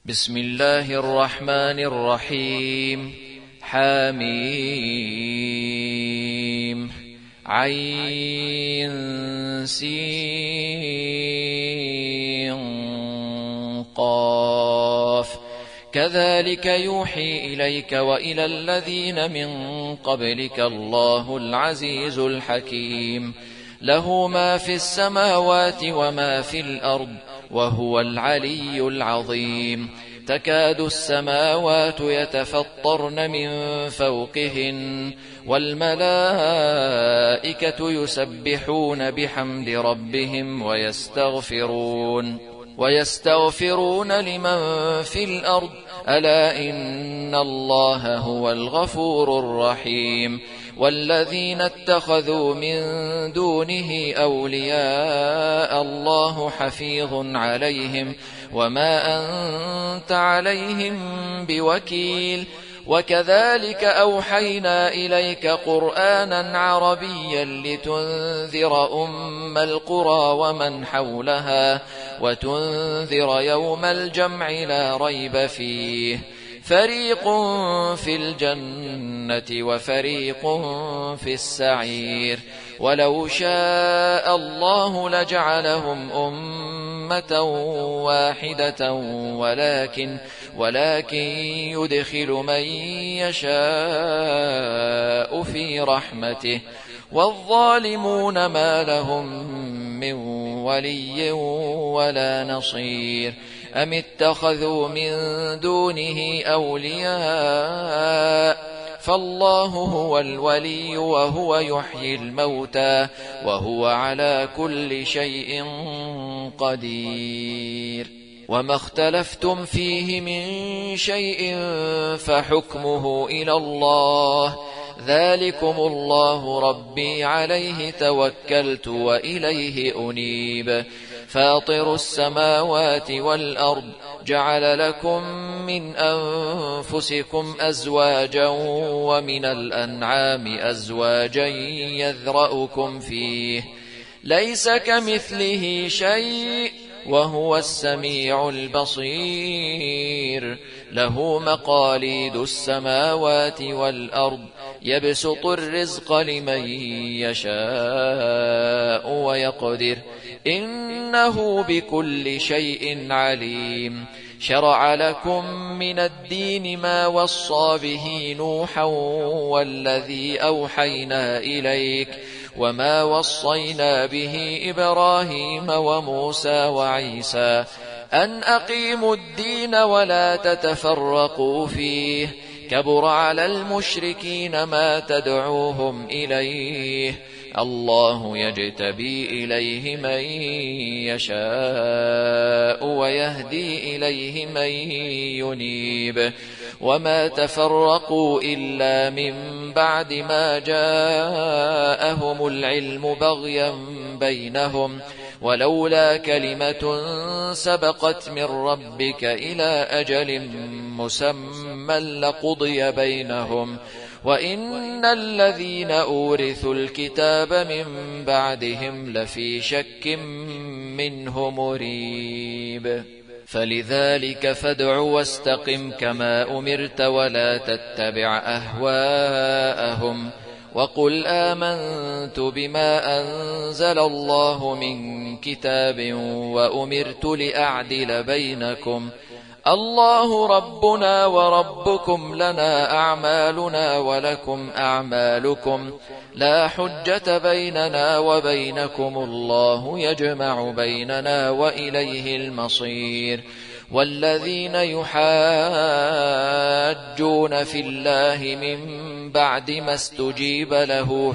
بسم الله الرحمن الرحيم. حميم عين سين قاف. كذلك يوحي إليك وإلى الذين من قبلك الله العزيز الحكيم. له ما في السماوات وما في الأرض وهو العلي العظيم. تكاد السماوات يتفطرن من فوقهن والملائكة يسبحون بحمد ربهم ويستغفرون لمن في الأرض ألا إن الله هو الغفور الرحيم. والذين اتخذوا من دونه أولياء الله حفيظ عليهم وما أنت عليهم بوكيل. وكذلك أوحينا إليك قرآنا عربيا لتنذر أم القرى ومن حولها وتنذر يوم الجمع لا ريب فيه. فريق في الجنة وفريق في السعير. ولو شاء الله لجعلهم أمة واحدة ولكن يدخل من يشاء في رحمته والظالمون ما لهم من ولي ولا نصير. أم اتخذوا من دونه أولياء فالله هو الولي وهو يحيي الموتى وهو على كل شيء قدير. وما اختلفتم فيه من شيء فحكمه إلى الله. ذلكم الله ربي عليه توكلت وإليه أنيب. فاطر السماوات والأرض جعل لكم من أنفسكم أزواجا ومن الأنعام أزواجا يذرأكم فيه ليس كمثله شيء وهو السميع البصير. له مقاليد السماوات والأرض يبسط الرزق لمن يشاء ويقدر إنه بكل شيء عليم. شرع لكم من الدين ما وصى به نوحا والذي أوحينا إليك وما وصينا به إبراهيم وموسى وعيسى أن أقيموا الدين ولا تتفرقوا فيه. كبر على المشركين ما تدعوهم إليه. الله يجتبي إليه من يشاء ويهدي إليه من ينيب. وما تفرقوا إلا من بعد ما جاءهم العلم بغيا بينهم ولولا كلمة سبقت من ربك إلى أجل مسمى لقضي بينهم وإن الذين أورثوا الكتاب من بعدهم لفي شك منه مريب. فلذلك فادع واستقم كما أمرت ولا تتبع أهواءهم وقل آمنت بما أنزل الله من كتاب وأمرت لأعدل بينكم الله ربنا وربكم لنا أعمالنا ولكم أعمالكم لا حجة بيننا وبينكم الله يجمع بيننا وإليه المصير. والذين يحاجون في الله من بعد ما استجيب له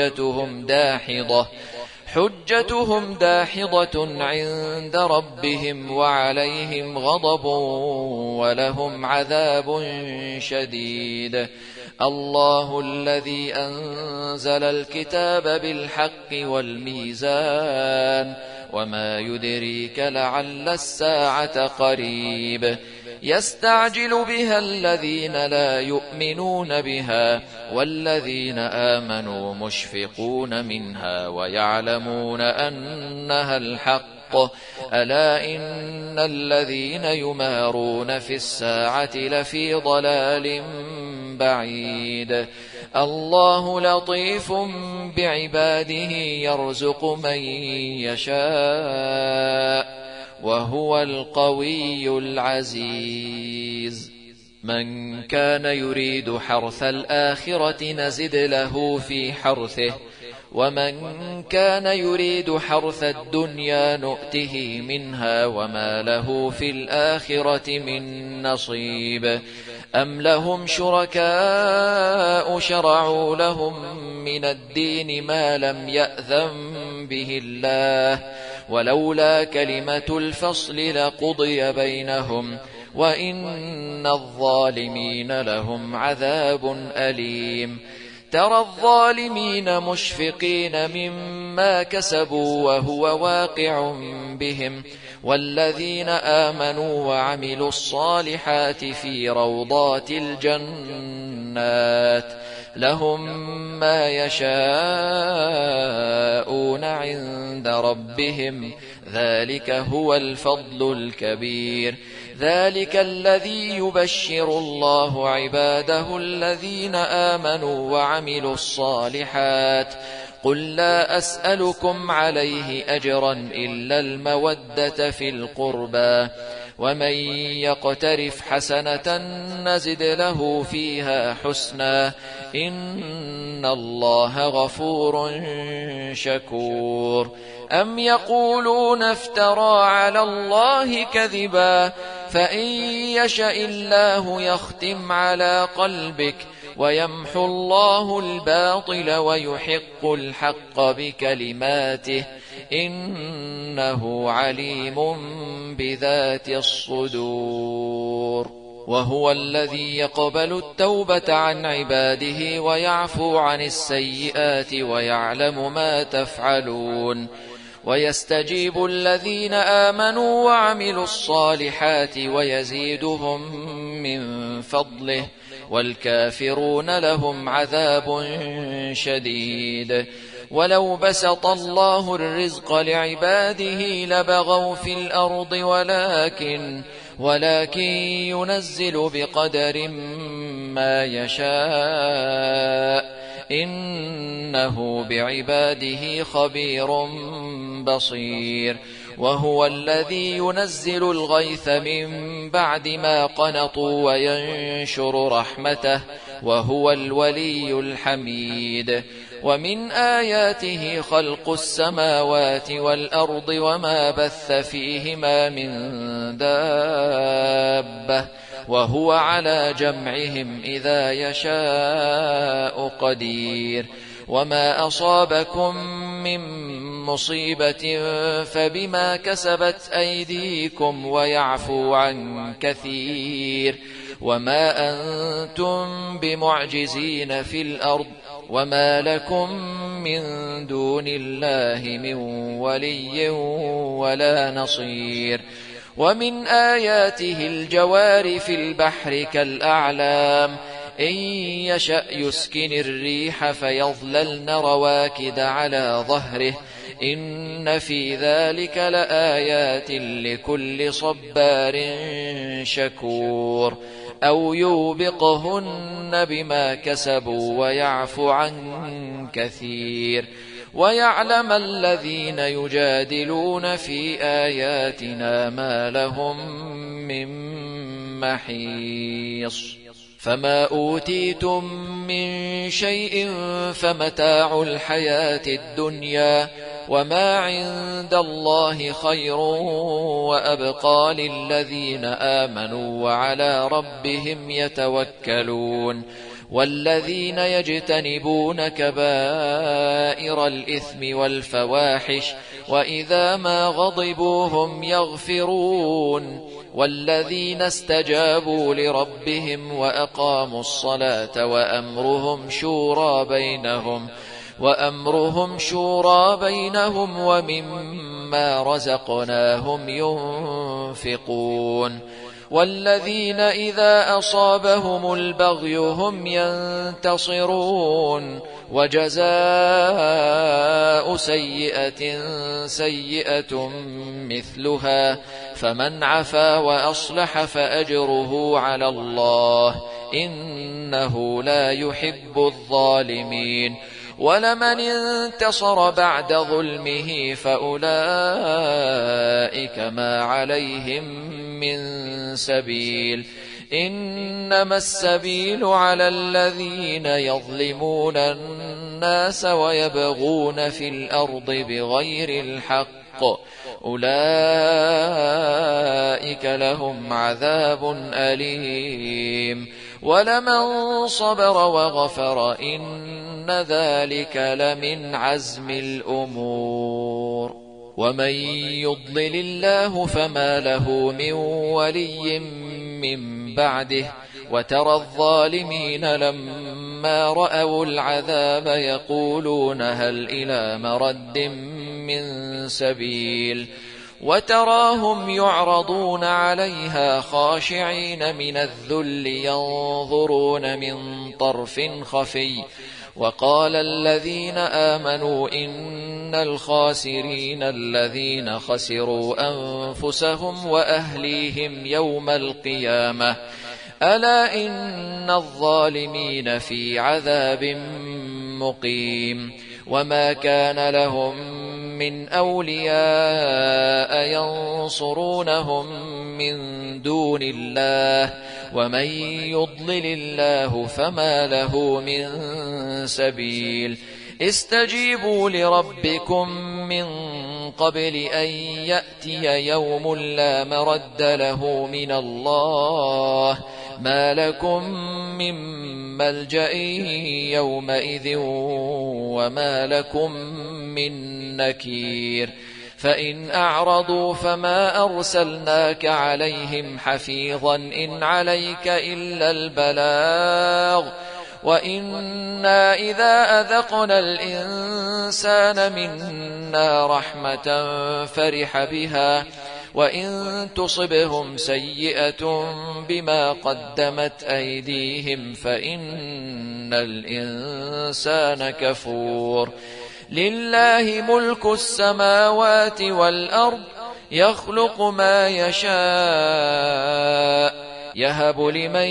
حجتهم داحضة عند ربهم وعليهم غضب ولهم عذاب شديد. الله الذي أنزل الكتاب بالحق والميزان وما يدريك لعل الساعة قريب. يستعجل بها الذين لا يؤمنون بها والذين آمنوا مشفقون منها ويعلمون أنها الحق ألا إن الذين يمارون في الساعة لفي ضلال بعيد الله لطيف بعباده يرزق من يشاء وهو القوي العزيز من كان يريد حرث الآخرة نزد له في حرثه ومن كان يريد حرث الدنيا نؤته منها وما له في الآخرة من نصيب أم لهم شركاء شرعوا لهم من الدين ما لم يأذن به الله ولولا كلمة الفصل لقضي بينهم وإن الظالمين لهم عذاب أليم ترى الظالمين مشفقين مما كسبوا وهو واقع بهم والذين آمنوا وعملوا الصالحات في روضات الجنات لهم ما يشاءون عند ربهم ذلك هو الفضل الكبير ذلك الذي يبشر الله عباده الذين آمنوا وعملوا الصالحات قل لا أسألكم عليه أجرا إلا المودة في القربى ومن يقترف حسنة نزد له فيها حسنا إن الله غفور شكور أم يقولون افترى على الله كذبا فإن يشأ الله يختم على قلبك ويمحو الله الباطل ويحق الحق بكلماته إنه عليم بذات الصدور وهو الذي يقبل التوبة عن عباده ويعفو عن السيئات ويعلم ما تفعلون ويستجيب الذين آمنوا وعملوا الصالحات ويزيدهم من فضله والكافرون لهم عذاب شديد ولو بسط الله الرزق لعباده لبغوا في الأرض ولكن ينزل بقدر ما يشاء إنه بعباده خبير بصير وهو الذي ينزل الغيث من بعد ما قنطوا وينشر رحمته وهو الولي الحميد ومن آياته خلق السماوات والأرض وما بث فيهما من دابة وهو على جمعهم إذا يشاء قدير وما أصابكم من مصيبة فبما كسبت أيديكم ويعفو عن كثير وما أنتم بمعجزين في الأرض وما لكم من دون الله من ولي ولا نصير ومن آياته الجوار في البحر كالأعلام إن يشأ يسكن الريح فيظللن رواكد على ظهره إن في ذلك لآيات لكل صبار شكور أو يوبقهن بما كسبوا ويعفو عن كثير ويعلم الذين يجادلون في آياتنا ما لهم من محيص فما أوتيتم من شيء فمتاع الحياة الدنيا وما عند الله خير وأبقى للذين آمنوا وعلى ربهم يتوكلون والذين يجتنبون كبائر الإثم والفواحش وإذا ما غضبوا هم يغفرون والذين استجابوا لربهم وأقاموا الصلاة وأمرهم شورى بينهم ومما رزقناهم ينفقون والذين إذا أصابهم البغي هم ينتصرون وجزاء سيئة سيئة مثلها فمن عفا وأصلح فأجره على الله إنه لا يحب الظالمين ولمن انتصر بعد ظلمه فأولئك ما عليهم من سبيل إنما السبيل على الذين يظلمون الناس ويبغون في الأرض بغير الحق أولئك لهم عذاب أليم ولمن صبر وغفر إن ذلك لمن عزم الأمور ومن يضلل الله فما له من ولي من بعده وترى الظالمين لما رأوا العذاب يقولون هل إلى مرد من سبيل وتراهم يعرضون عليها خاشعين من الذل ينظرون من طرف خفي وقال الذين آمنوا إن الخاسرين الذين خسروا أنفسهم وأهليهم يوم القيامة ألا إن الظالمين في عذاب مقيم وما كان لهم من أولياء ينصرونهم من دون الله ومن يضلل الله فما له من سبيل استجيبوا لربكم من قبل أن يأتي يوم لا مرد له من الله ما لكم من ملجأ يومئذ وما لكم من نكير فإن أعرضوا فما أرسلناك عليهم حفيظا إن عليك إلا البلاغ وإنا إذا أذقنا الإنسان منا رحمة فرح بها وإن تصبهم سيئة بما قدمت أيديهم فإن الإنسان كفور لله ملك السماوات والأرض يخلق ما يشاء يهب لمن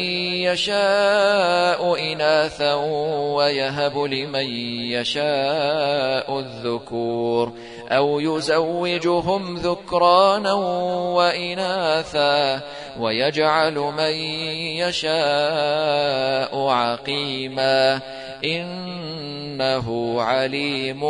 يشاء إناثا ويهب لمن يشاء الذكور أو يزوجهم ذكرانا وإناثا ويجعل من يشاء عقيما إنه عليم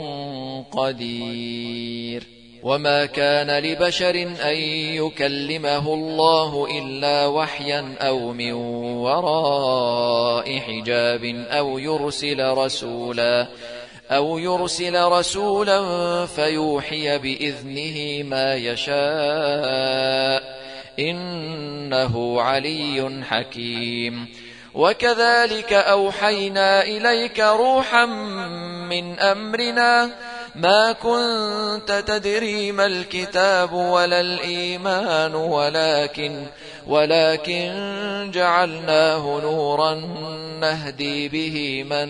قدير وما كان لبشر أن يكلمه الله إلا وحيا أو من وراء حجاب أو يرسل رسولا فيوحي بإذنه ما يشاء إنه علي حكيم وكذلك أوحينا إليك روحا من أمرنا ما كنت تدري ما الكتاب ولا الإيمان ولكن جعلناه نورا نهدي به من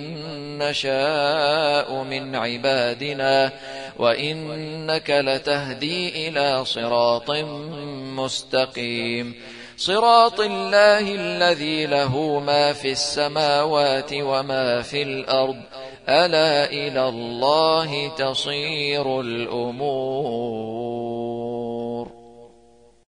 نشاء من عبادنا وإنك لتهدي إلى صراط مستقيم صراط الله الذي له ما في السماوات وما في الأرض ألا إلى الله تصير الأمور